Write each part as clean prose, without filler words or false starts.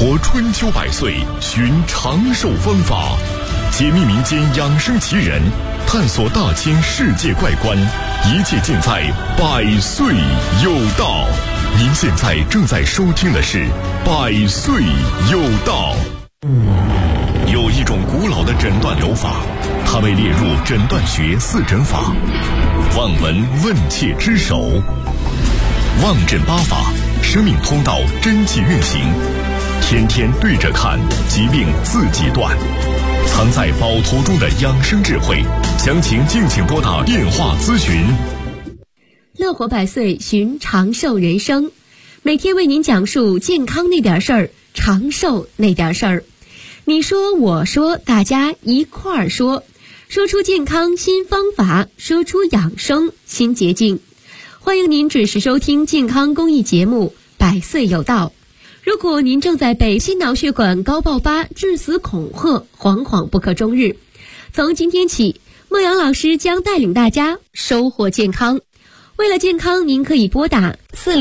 活春秋百岁，寻长寿方法，解密民间养生奇人，探索大千世界怪观，一切尽在百岁有道。您现在正在收听的是百岁有道。有一种古老的诊断疗法，它被列入诊断学四诊法，望闻问切之首。望诊八法，生命通道真气运行，天天对着看，疾病自己断。藏在宝图中的养生智慧，详情敬请拨打电话咨询。 乐活百岁，寻长寿人生，每天为您讲述健康那点事儿，长寿那点事儿。你说我说，大家一块儿说，说出健康新方法，说出养生新捷径。欢迎您准时收听健康公益节目《百岁有道》。如果您正在被心脑血管高爆发、致死恐吓，惶惶不可终日，从今天起，孟阳老师将带领大家收获健康。为了健康，您可以拨打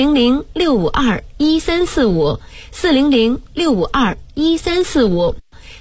400-652-1345 400-652-1345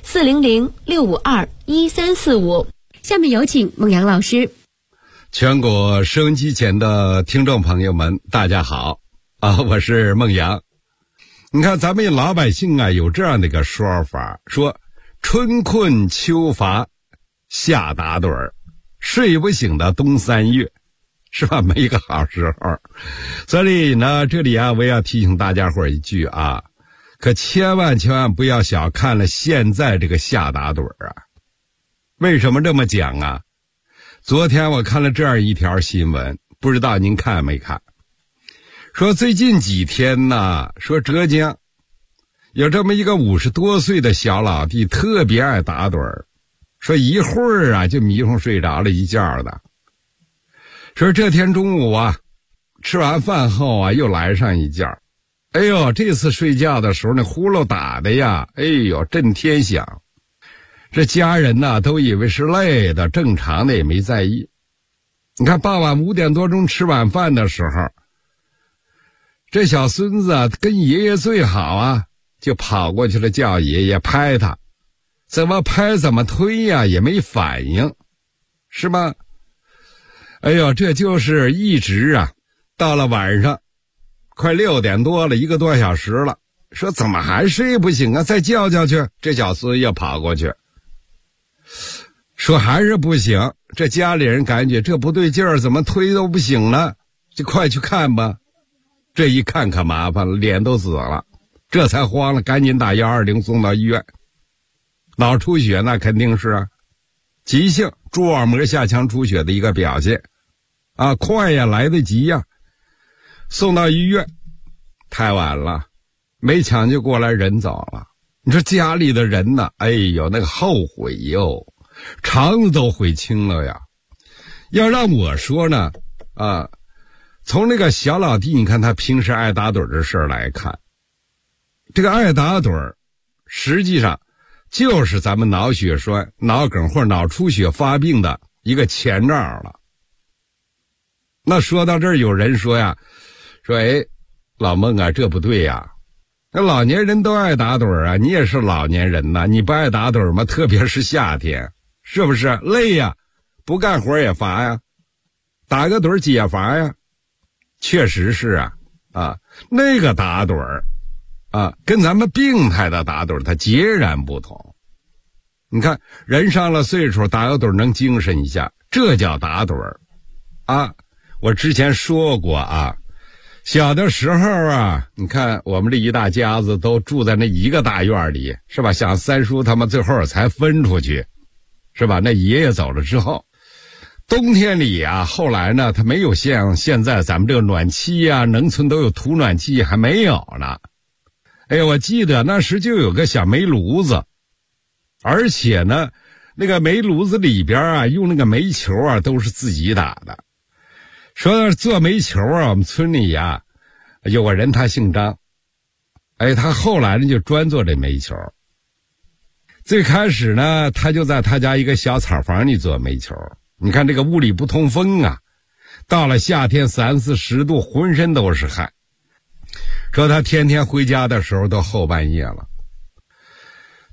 400-652-1345。下面有请孟阳老师。 全国收音机前的听众朋友们，大家好我是孟阳。你看咱们老百姓有这样的一个说法，说春困秋乏夏打盹儿，睡不醒的冬三月，是吧？没个好时候。所以呢，这里我要提醒大家伙一句可千万不要小看了现在这个夏打盹儿为什么这么讲昨天我看了这样一条新闻，不知道您看没看？说最近几天说浙江有这么一个50多岁的小老弟，特别爱打盹儿，说一会儿就迷糊睡着了一觉的。说这天中午吃完饭后又来上一觉，哎呦，这次睡觉的时候那呼噜打的哎呦震天响。这家人都以为是累的，正常的也没在意。你看傍晚5点多钟吃晚饭的时候，这小孙子跟爷爷最好就跑过去了，叫爷爷拍他，怎么拍怎么推也没反应，是吗？哎呦，这就是一直到了晚上快6点多了，1个多小时了，说怎么还睡不醒再叫叫去。这小孙又跑过去，说还是不行。这家里人感觉这不对劲儿，怎么推都不醒了，就快去看吧。这一看可麻烦了，脸都紫了，这才慌了，赶紧打120送到医院。脑出血那肯定是急性蛛网膜下腔出血的一个表现快来得及送到医院太晚了，没抢救过来，人走了。你说家里的人哎呦那个后悔哟，肠子都悔青了呀。要让我说呢从那个小老弟，你看他平时爱打盹的事儿来看，这个爱打盹实际上就是咱们脑血栓、脑梗或者脑出血发病的一个前兆了。那说到这儿，有人说说老孟这不对那老年人都爱打盹你也是老年人你不爱打盹吗？特别是夏天，是不是累不干活也乏打个盹解乏确实是那个打盹跟咱们病态的打盹它截然不同。你看人上了岁数打个盹能精神一下，这叫打盹我之前说过小的时候你看我们这一大家子都住在那一个大院里，是吧？像三叔他们最后才分出去，是吧？那爷爷走了之后，冬天里后来呢他没有像现在咱们这个暖气农村都有土暖气，还没有呢。我记得那时就有个小煤炉子，而且呢那个煤炉子里边用那个煤球都是自己打的。说做煤球我们村里有个人他姓张，他后来呢就专做这煤球。最开始呢他就在他家一个小草房里做煤球，你看这个屋里不通风到了夏天30-40度，浑身都是汗。说他天天回家的时候都后半夜了，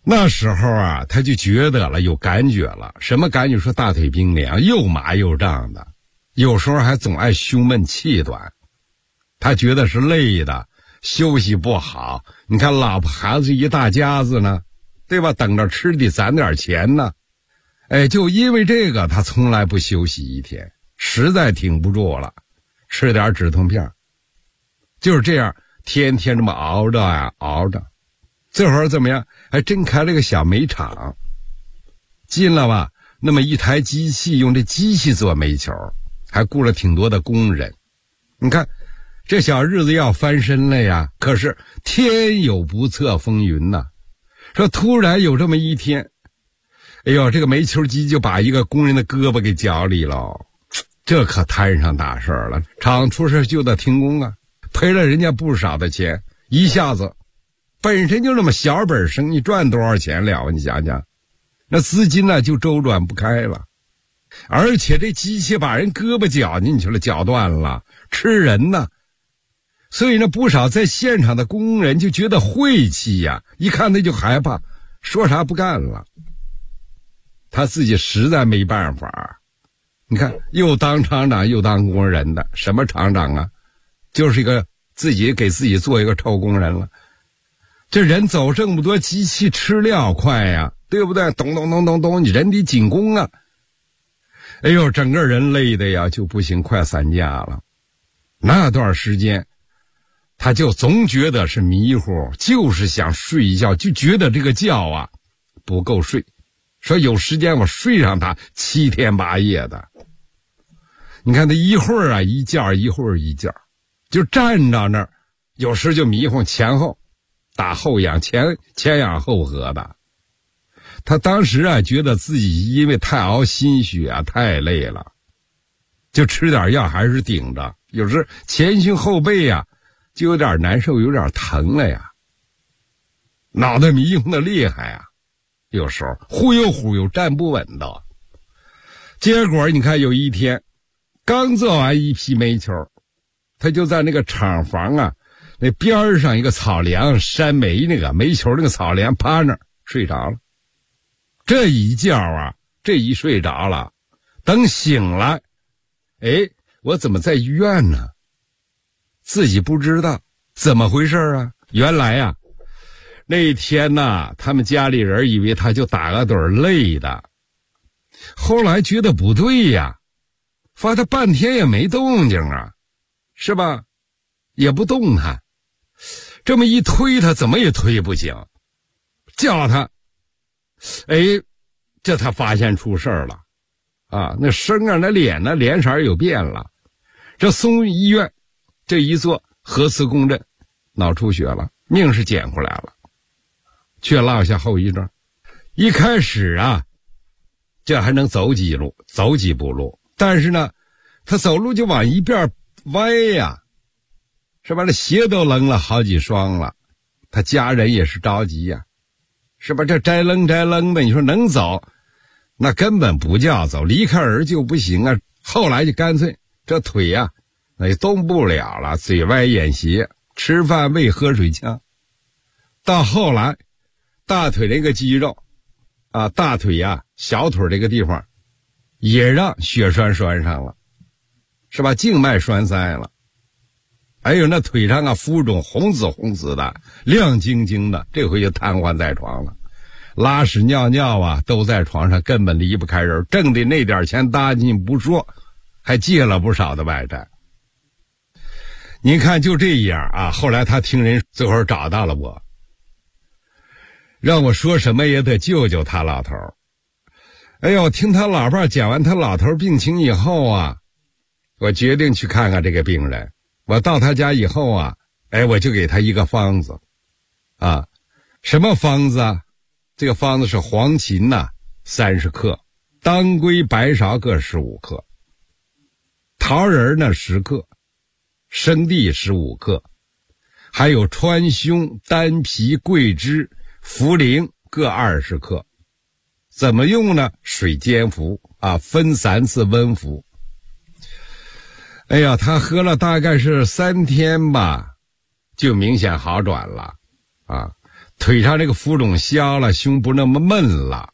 那时候啊，他就觉得了，有感觉了。什么感觉？说大腿冰凉，又麻又胀的，有时候还总爱胸闷气短。他觉得是累的，休息不好。你看老婆孩子一大家子呢，对吧？等着吃得攒点钱呢。就因为这个，他从来不休息一天，实在挺不住了，吃点止痛片。就是这样，天天这么熬着呀，熬着。这会儿怎么样？还真开了个小煤厂，进了吧？那么一台机器，用这机器做煤球，还雇了挺多的工人。你看，这小日子要翻身了呀。可是天有不测风云呐，说突然有这么一天，这个煤球机就把一个工人的胳膊给绞里了，这可摊上大事了。厂出事就得停工啊，赔了人家不少的钱，一下子。本身就那么小本生意，赚多少钱了？你想想，那资金呢就周转不开了，而且这机器把人胳膊绞进去了，绞断了，吃人呢。所以呢，不少在现场的工人就觉得晦气呀，一看他就害怕，说啥不干了。他自己实在没办法，你看又当厂长又当工人的，什么厂长啊，就是一个自己给自己做一个臭工人了。这人走这么多，机器吃料快呀，对不对？咚咚咚咚咚，你人得紧工啊。整个人累的呀就不行，快散架了。那段时间他就总觉得是迷糊，就是想睡一觉，就觉得这个觉啊不够睡，说有时间我睡上他7天8夜的。你看他一会儿啊一觉，一会儿一觉，就站到那儿，有时就迷糊，前后打后仰，前仰后合的。他当时啊觉得自己因为太熬心血啊，太累了，就吃点药还是顶着，有时前胸后背啊就有点难受，有点疼了呀，脑袋迷糊的厉害啊，有时候忽悠站不稳的。结果你看有一天刚做完一批煤球，他就在那个厂房啊那边上一个草梁扇煤那个煤球那个草梁趴那儿睡着了。这一觉啊，这一睡着了，等醒来，我怎么在医院呢？自己不知道怎么回事啊。原来啊那天呢，他们家里人以为他就打个盹累的，后来觉得不对呀，发他半天也没动静啊，是吧？也不动弹，这么一推他怎么也推不醒，叫他这他发现出事了啊！那声啊那脸色有变了，这送医院，这一做核磁共振，脑出血了，命是捡回来了，却落下后遗症。一开始啊这还能走几步路，但是呢他走路就往一边歪呀，是吧？那鞋都扔了好几双了，他家人也是着急呀，是吧？这摘扔的，你说能走，那根本不叫走，离开儿就不行啊。后来就干脆这腿呀那也动不了了，嘴歪眼斜，吃饭喂喝水呛。到后来大腿那个肌肉啊，大腿啊小腿这个地方也让血栓拴上了，是吧？静脉栓塞了，还有那腿上啊浮肿红紫的，亮晶晶的，这回就瘫痪在床了，拉屎尿尿啊都在床上，根本离不开人，挣的那点钱搭进不说，还借了不少的外债。你看就这样啊，后来他听人最后找到了我，让我说什么也得救救他老头。听他老伴讲完他老头病情以后啊，我决定去看看这个病人。我到他家以后啊，我就给他一个方子啊。什么方子啊？这个方子是黄芩呐30克，当归白芍各15克，桃仁呢10克，生地15克，还有川芎、丹皮、桂枝、茯苓各20克。怎么用呢？水煎服啊，分3次温服。他喝了大概是3天吧，就明显好转了啊。 腿上这个浮肿消了，胸不那么闷了。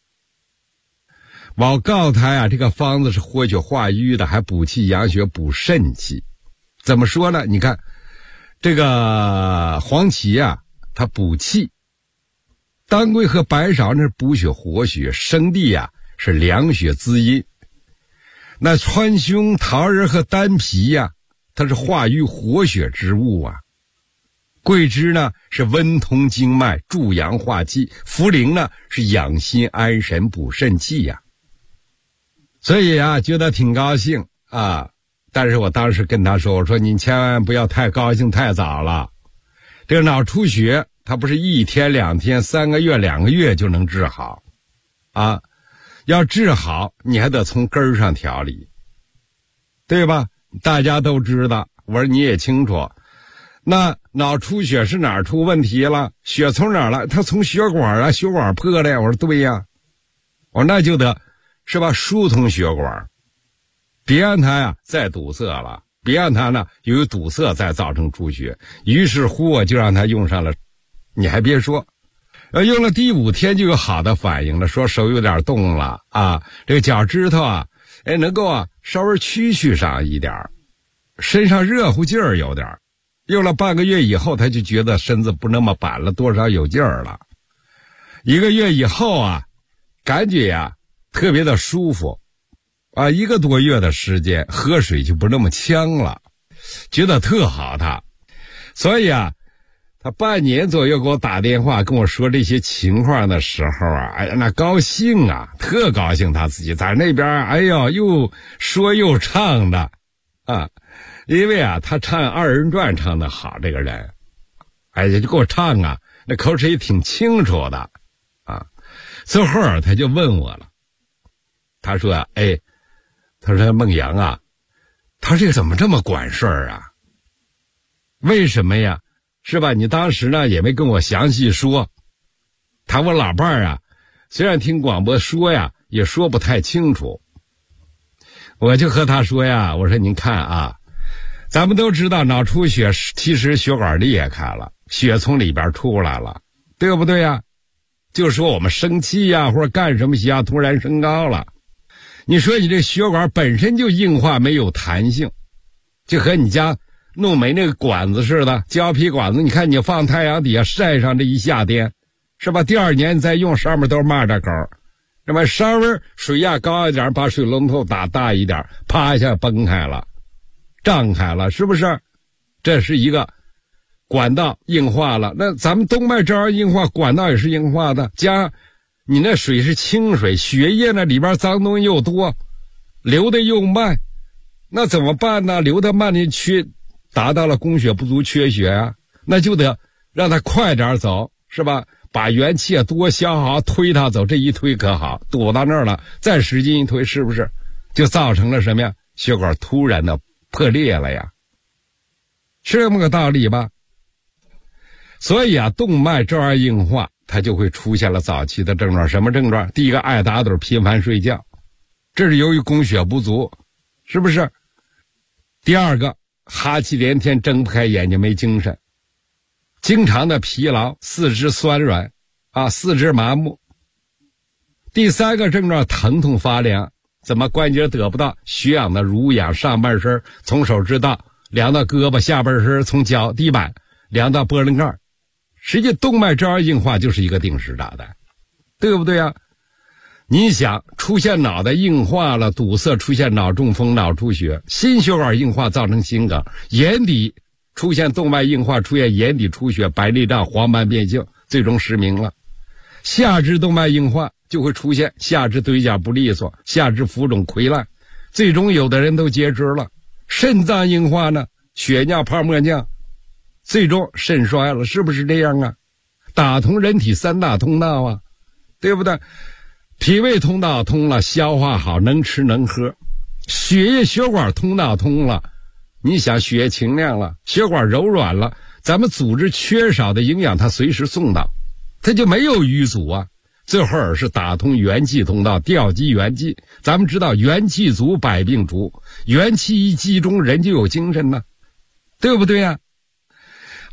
我告诉他呀，这个方子是活血化瘀的，还补气养血补肾气。怎么说呢？你看这个黄芪啊，它补气；当归和白芍那是补血活血；生地啊是凉血滋阴。那川芎、桃仁和丹皮呀，它是化瘀活血之物啊。桂枝呢是温通经脉、助阳化气；茯苓呢是养心安神、补肾气呀。所以啊，觉得挺高兴啊。但是我当时跟他说，我说您千万不要太高兴太早了。这个脑出血它不是1天2天3个月2个月就能治好啊，要治好你还得从根儿上调理，对吧？大家都知道，我说你也清楚。那脑出血是哪儿出问题了？血从哪儿来？它从血管啊，血管破了呀。我说对呀。我说那就得是吧，疏通血管，别让它呀再堵塞了，别让它呢由于堵塞再造成出血。于是乎我就让他用上了，你还别说，用了第5天就有好的反应了，说手有点动了啊，这个脚趾头啊，能够啊稍微屈上一点，身上热乎劲儿有点。用了半个月以后，他就觉得身子不那么板了，多少有劲儿了。1个月以后啊，感觉呀特别的舒服啊，1个多月的时间，喝水就不那么呛了，觉得特好他。所以啊，他半年左右给我打电话跟我说这些情况的时候啊，哎呀那高兴啊，特高兴，他自己在那边哎呦又说又唱的啊。因为啊他唱2人转唱的好，这个人哎呀就给我唱啊，那口齿也挺清楚的啊。最后他就问我了，他说他说孟阳啊，他这个怎么这么管事儿啊？为什么呀？是吧？你当时呢也没跟我详细说。他我老伴儿啊，虽然听广播说呀，也说不太清楚。我就和他说呀，我说您看啊，咱们都知道脑出血其实血管裂开了，血从里边出来了，对不对呀？就说我们生气呀，或者干什么血压突然升高了，你说你这血管本身就硬化没有弹性，就和你家弄煤那个管子似的，胶皮管子，你看你放太阳底下晒上这一夏天，是吧？第2年你再用，上面都是蚂蚱狗，那么稍微水压高一点，把水龙头打大一点，啪一下崩开了，胀开了，是不是？这是一个管道硬化了。那咱们动脉这样硬化，管道也是硬化的，加上你那水是清水，血液那里边脏东西又多，流的又慢，那怎么办呢？流的慢的达到了供血不足缺血啊，那就得让它快点走，是吧？把元气多消耗，推它走，这一推可好，堵到那儿了，再使劲一推，是不是就造成了什么呀？血管突然的破裂了呀，是这么个道理吧？所以啊，动脉粥样硬化，它就会出现了早期的症状。什么症状？第一个，爱打盹，频繁睡觉，这是由于供血不足，是不是？第二个，哈气连天，睁不开眼睛，没精神，经常的疲劳，四肢酸软啊，四肢麻木。第三个症状，疼痛发凉，怎么关节得不到血氧的濡养，上半身从手指道凉到胳膊，下半身从脚地板凉到玻璃盖。实际动脉粥样硬化就是一个定时炸弹，对不对啊？你想出现脑袋硬化了，堵塞，出现脑中风、脑出血，心血管硬化造成心梗，眼底出现动脉硬化，出现眼底出血、白内障、黄斑变性，最终失明了。下肢动脉硬化就会出现下肢腿脚不利索，下肢浮肿溃烂，最终有的人都截肢了。肾脏硬化呢，血尿泡沫尿，最终肾衰了，是不是这样啊？打通人体3大通道啊，对不对？脾胃通道通了，消化好，能吃能喝，血液血管通道通了，你想血液清亮了，血管柔软了，咱们组织缺少的营养它随时送到，它就没有淤阻啊。最后是打通元气通道，调集元气。咱们知道元气足百病除，元气一集中人就有精神了，对不对啊？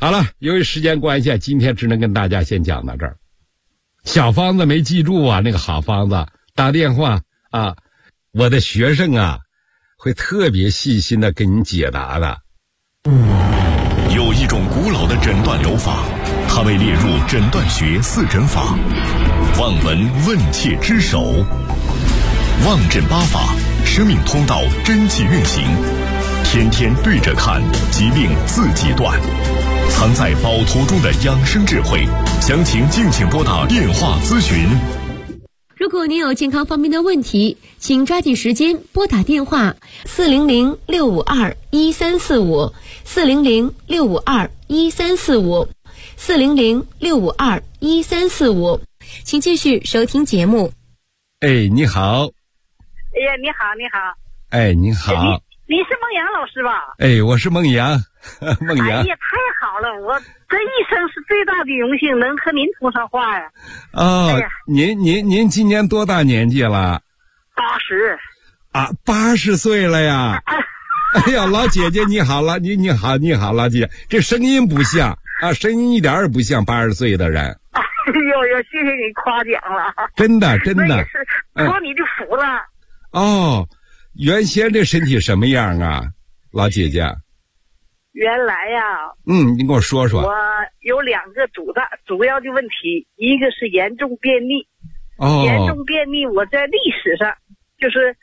好了，由于时间关系，今天只能跟大家先讲到这儿。小方子没记住啊，那个好方子打电话啊，我的学生啊会特别细心的给你解答的。 有一种古老的诊断疗法，它被列入诊断学四诊法，望闻问切之首，望诊八法，生命通道真气运行，天天对着看，疾病自己断，藏在宝图中的养生智慧，详情敬请拨打电话咨询。 如果您有健康方面的问题，请抓紧时间拨打电话400-652-1345 400-652-1345 400-652-1345，请继续收听节目。 哎，你好。 哎呀，你好，你好。 哎，你好。 你是孟阳老师吧？ 哎，我是孟阳，孟阳。 哎呀，太好了！我这一生是最大的荣幸，能和您通上话呀。 哦， 哎呀， 您今年多大年纪了 ？80。 啊，80岁了呀！哎呀，老姐姐你好了，你好，老姐姐，这声音不像啊，声音一点也不像80岁的人。 哎呦，谢谢你夸奖了。 真的。 那也是托你的福了。 哦。原先这身体什么样啊，老姐姐？ 原来呀， 你跟我说说。 我有2个主要的问题，一个是严重便秘。 哦。 严重便秘，我在历史上就是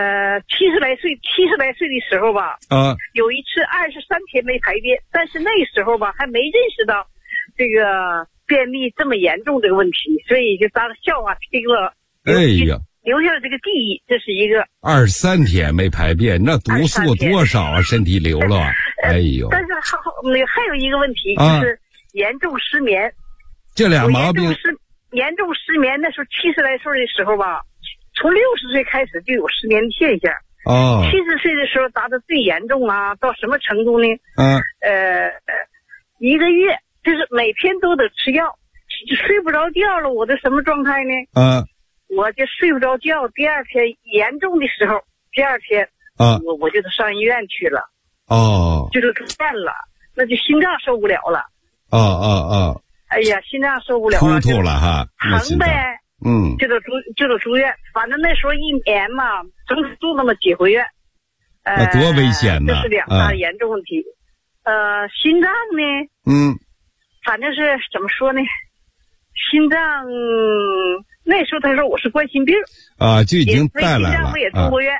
70来岁的时候吧，有一次23天没排便，但是那时候吧还没认识到这个便秘这么严重这个问题，所以就当笑话听了。 哎呀。 留下了这个记忆，这是一个。 23天没排便，那毒素多少啊？身体流了。哎呦！ 但是还有一个问题，就是严重失眠。 这俩毛病。 严重失眠，那时候70来岁的时候吧，从60岁开始就有失眠的现象。 哦。 70岁的时候达到最严重啊，到什么程度呢？1个月就是每天都得吃药，睡不着觉了，我的什么状态呢？我就睡不着觉，第二天严重的时候，第二天我就得上医院去了。就是住院了，那就心脏受不了了。哎呀，心脏受不了了， 突突了哈， 疼呗。就得住院，反正那时候1年嘛，整住那么几回院。 那多危险呢！ 这是2大严重问题。心脏呢？反正是怎么说呢？心脏那时候他说我是冠心病啊，就已经带来了。 我也住过院。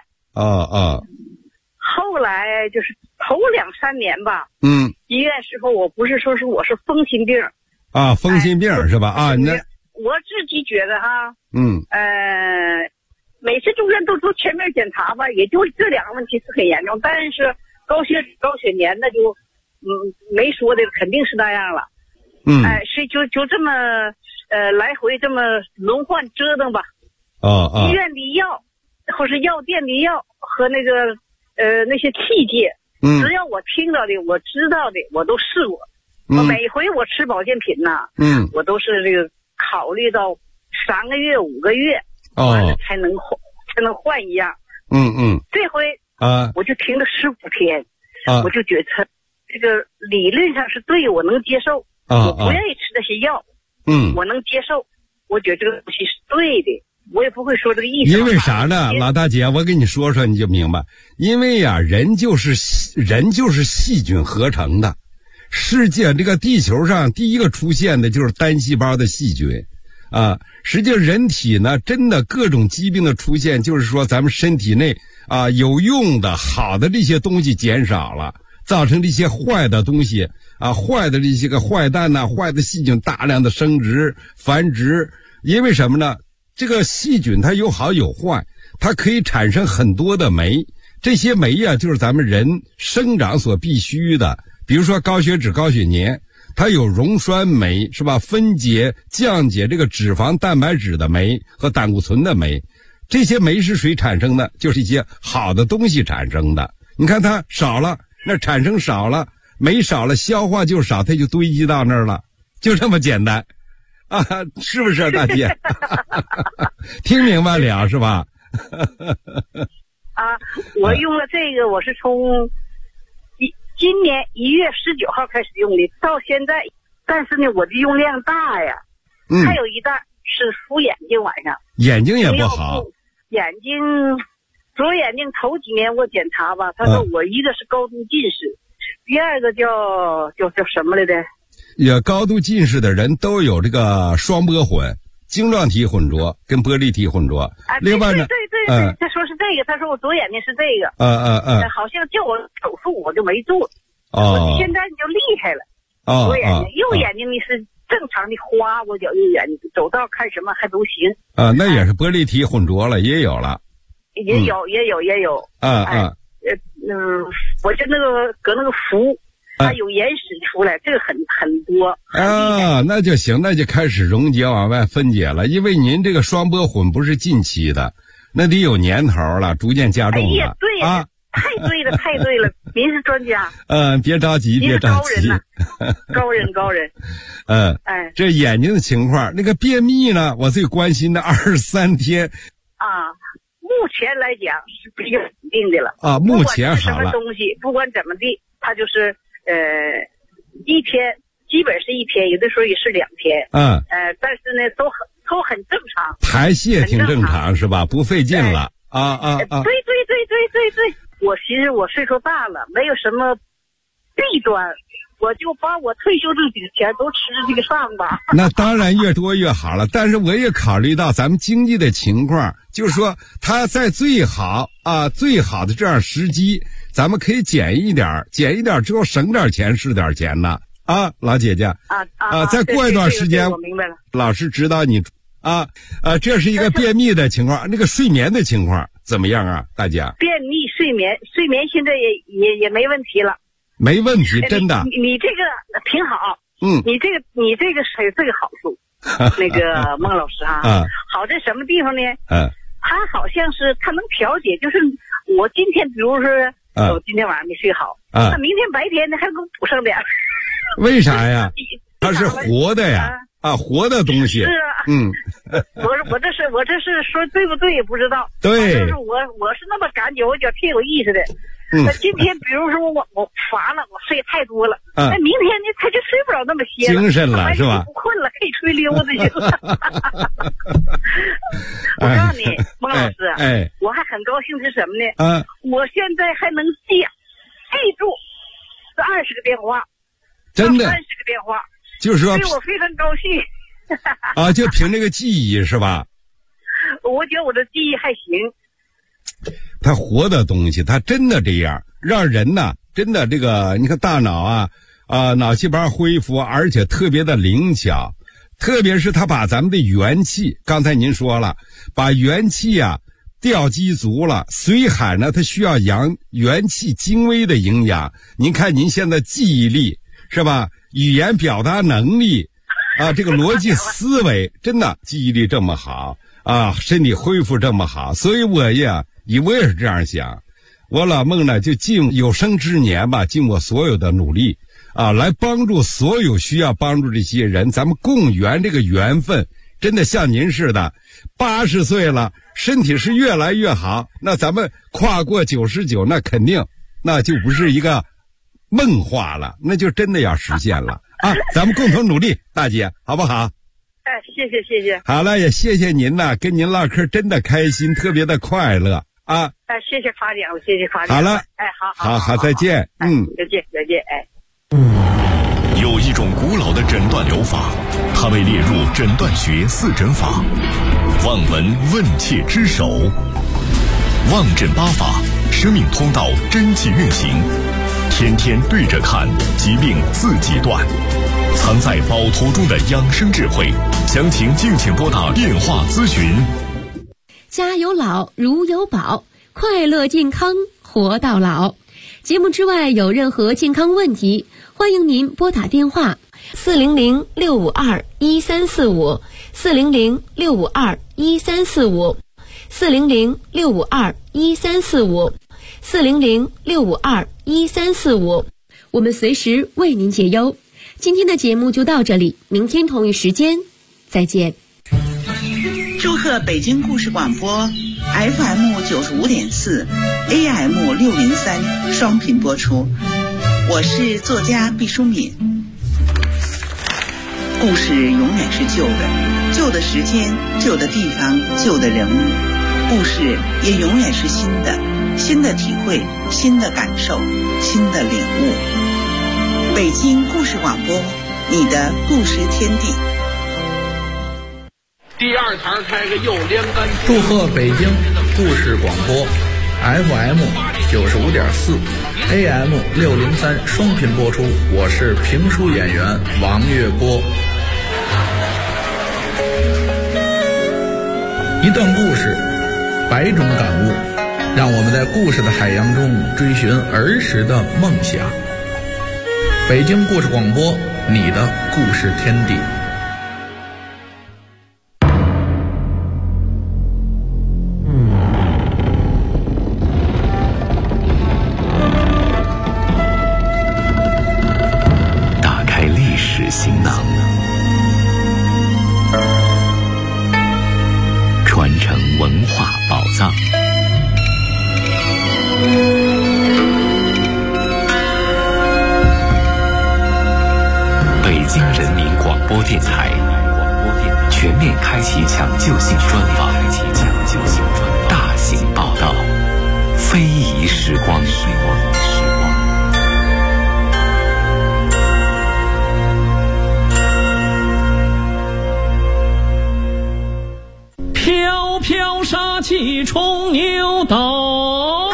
后来就是头2-3年吧。医院时候我不是说是我是风心病啊，风心病是吧？那我自己觉得哈，每次住院都做全面检查吧，也就这2个问题是很严重，但是高血脂高血粘那就没说的，肯定是那样了。所以就这么来回这么轮换折腾吧。医院的药或是药店的药和那个那些器械，只要我听到的我知道的我都试过。每回我吃保健品呐，我都是这个考虑到3个月5个月完了才能换一样。这回我就停了15天，我就觉得这个理论上是对，我能接受。我不愿意吃那些药，我能接受，我觉得这个东西是对的，我也不会说这个意思。 因为啥呢，老大姐，我跟你说说你就明白。因为呀，人就是细菌合成的。世界这个地球上第一个出现的就是单细胞的细菌啊。实际上人体呢，真的各种疾病的出现，就是说咱们身体内有用的好的这些东西减少了，造成这些坏的东西坏的这些个坏蛋坏的细菌大量的生殖繁殖。因为什么呢？这个细菌它有好有坏，它可以产生很多的酶，这些酶就是咱们人生长所必须的。比如说高血脂高血粘，它有溶栓酶是吧，分解降解这个脂肪蛋白质的酶和胆固醇的酶。这些酶是谁产生的？就是一些好的东西产生的。你看它少了，那产生少了，酶少了，消化就少，它就堆积到那儿了，就这么简单是不是大姐？听明白了是吧？ 我用了这个，我是从今年1月19号开始用的，到现在，但是呢，我的用量大呀。还有一袋是敷眼睛，晚上眼睛也不好。 眼睛，左眼睛头几年我检查吧，他说我一个是高度近视，第二个叫什么来着？ 也高度近视的人都有这个双波混。晶状体混浊跟玻璃体混浊，另外呢， 对，他说是这个，他说我左眼睛是这个，好像叫我手术我就没做，我现在你就厉害了，左眼睛，右眼睛你是正常的花，我脚右眼睛走道看什么还都行， 那也是玻璃体混浊了，也有了， 也有，我就那个搁那个符。它有眼屎出来，这个很多那就行，那就开始溶解往外分解了。因为您这个双波混不是近期的，那得有年头了，逐渐加重了。 哎呀，对呀，太对了，您是专家。 别着急，别着急。 高人。 这眼睛的情况，那个便秘呢？我最关心的23天。 目前来讲是比较稳定的了。 目前好了。 什么东西，不管怎么地，它就是。一天基本是1天，有的时候也是2天。但是呢，都很正常， 排泄挺正常是吧？不费劲了。 对。我寻思我岁数大了，没有什么弊端，我就把我退休这点钱都吃这个上吧。 那当然越多越好了，但是我也考虑到咱们经济的情况，就是说他在最好的这样时机。咱们可以减一点之后省点钱是点钱呢老姐姐再过一段时间， 我明白了。 老师指导你这是一个便秘的情况，那个睡眠的情况怎么样啊？大家便秘睡眠现在也没问题了， 没问题，真的。 你这个挺好，你这个是有这个好处，那个孟老师好在什么地方呢？他好像是他能调节，就是我今天比如说。我今天晚上没睡好，那明天白天呢还给我补上点。 为啥呀？它是活的呀，活的东西。 是我这是说对不对也不知道。 对。 就是我是那么感觉，我觉得挺有意思的。那今天比如说我乏了，我睡太多了，那明天呢他就睡不了那么些了， 精神了是吧？ 不困了，可以吹溜子去了。我告诉你，孟老师，我还很高兴是什么呢？我现在还能记住这20个电话， 真的 30个电话， 就是说， 所以我非常高兴。 就凭这个记忆是吧？ 我觉得我的记忆还行。 它活的东西，它真的这样，让人呢，真的这个，你看大脑脑细胞恢复，而且特别的灵巧。特别是他把咱们的元气，刚才您说了，把元气调积足了。髓海呢，它需要元气精微的营养。您看您现在记忆力是吧？语言表达能力这个逻辑思维，真的记忆力这么好身体恢复这么好，所以我也是这样想。我老孟呢，就尽有生之年吧，尽我所有的努力来帮助所有需要帮助这些人，咱们共圆这个缘分。真的像您似的，80岁了，身体是越来越好，那咱们跨过99，那肯定那就不是一个梦话了，那就真的要实现了咱们共同努力，大姐好不好？ 谢谢。 好了，也谢谢您呐，跟您唠嗑真的开心，特别的快乐谢谢发奖，谢谢发奖。 好了，好，再见。 再见。 有一种古老的诊断流法，它被列入诊断学4诊法，望闻问切之首。望诊8法，生命通道真气运行，天天对着看，疾病自己断。藏在宝图中的养生智慧，详情敬请拨打电话咨询。 家有老，如有宝，快乐健康活到老。节目之外有任何健康问题，欢迎您拨打电话400-652-1345 400-652-1345 400-652-1345 400-652-1345，我们随时为您解忧。今天的节目就到这里，明天同一时间再见。 祝贺北京故事广播 FM 95.4 AM 603双频播出。 我是作家毕淑敏。故事永远是旧的，旧的时间、旧的地方、旧的人物，故事也永远是新的，新的体会、新的感受、新的领悟。北京故事广播，你的故事天地。 第二台开个右连杆。 祝贺北京故事广播 FM 95.4 AM 603双频播出，我是评书演员王月波。一段故事，百种感悟，让我们在故事的海洋中追寻儿时的梦想。北京故事广播，你的故事天地。 打开历史行囊，传承文化宝藏。北京人民广播电台全面开启抢救性专访，大型报道，非遗时光。 飘飘杀气冲牛斗，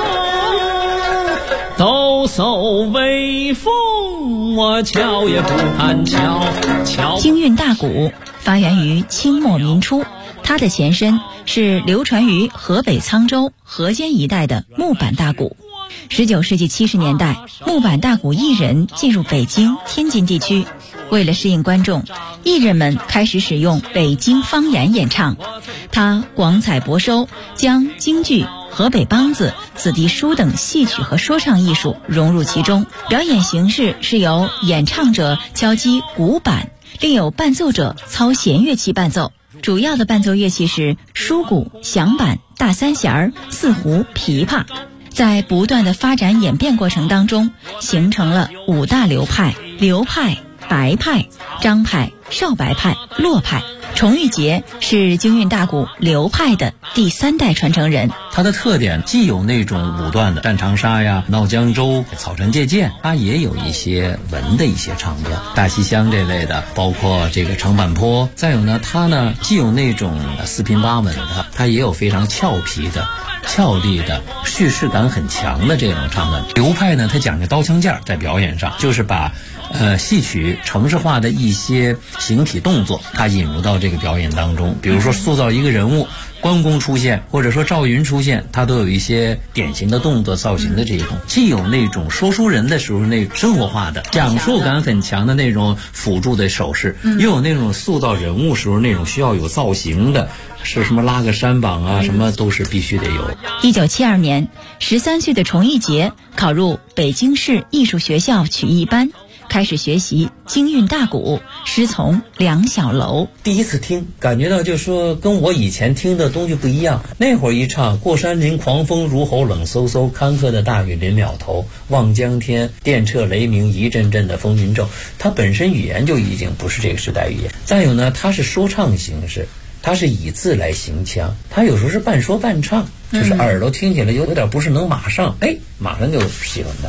抖擞威风，我瞧也不敢瞧。 京韵大鼓发源于清末民初，它的前身是流传于河北沧州、河间一带的木板大鼓。19世纪70年代，木板大鼓艺人进入北京、天津地区，为了适应观众，艺人们开始使用北京方言演唱。他广采博收，将京剧、河北梆子、子弟书等戏曲和说唱艺术融入其中。表演形式是由演唱者敲击鼓板，另有伴奏者操弦乐器伴奏。主要的伴奏乐器是书鼓、响板、大三弦、四胡、琵琶。在不断的发展演变过程当中，形成了5大流派：刘派、白派、张派、少白派、骆派。崇玉杰是京韵大鼓刘派的第3代传承人。 它的特点既有那种武断的战长沙呀、闹江州、草船借箭，它也有一些文的一些唱段，大西厢这类的，包括这个长坂坡。再有呢，它呢既有那种四平八稳的，它也有非常俏皮的、俏丽的、叙事感很强的这种唱段。刘派呢，它讲究刀枪剑，在表演上就是把戏曲程式化的一些形体动作，它引入到这个表演当中。比如说塑造一个人物，关公出现，或者说赵云出现，它都有一些典型的动作造型的这种，既有那种说书人的时候那生活化的讲述感很强的那种辅助的手势，又有那种塑造人物时候那种需要有造型的，是什么拉个山膀啊，什么都是必须得有。 1972年，13岁的崇义杰考入北京市艺术学校曲艺班，开始学习京韵大鼓，师从梁小楼。 第一次听，感觉到就是说跟我以前听的东西不一样。那会儿一唱过山林狂风如吼，冷飕飕，坎坷的大雨临了头，望江天，电掣雷鸣，一阵阵的风云骤。它本身语言就已经不是这个时代语言。再有呢，它是说唱形式，它是以字来行腔，它有时候是半说半唱，就是耳朵听起来有点不是能马上喜欢它。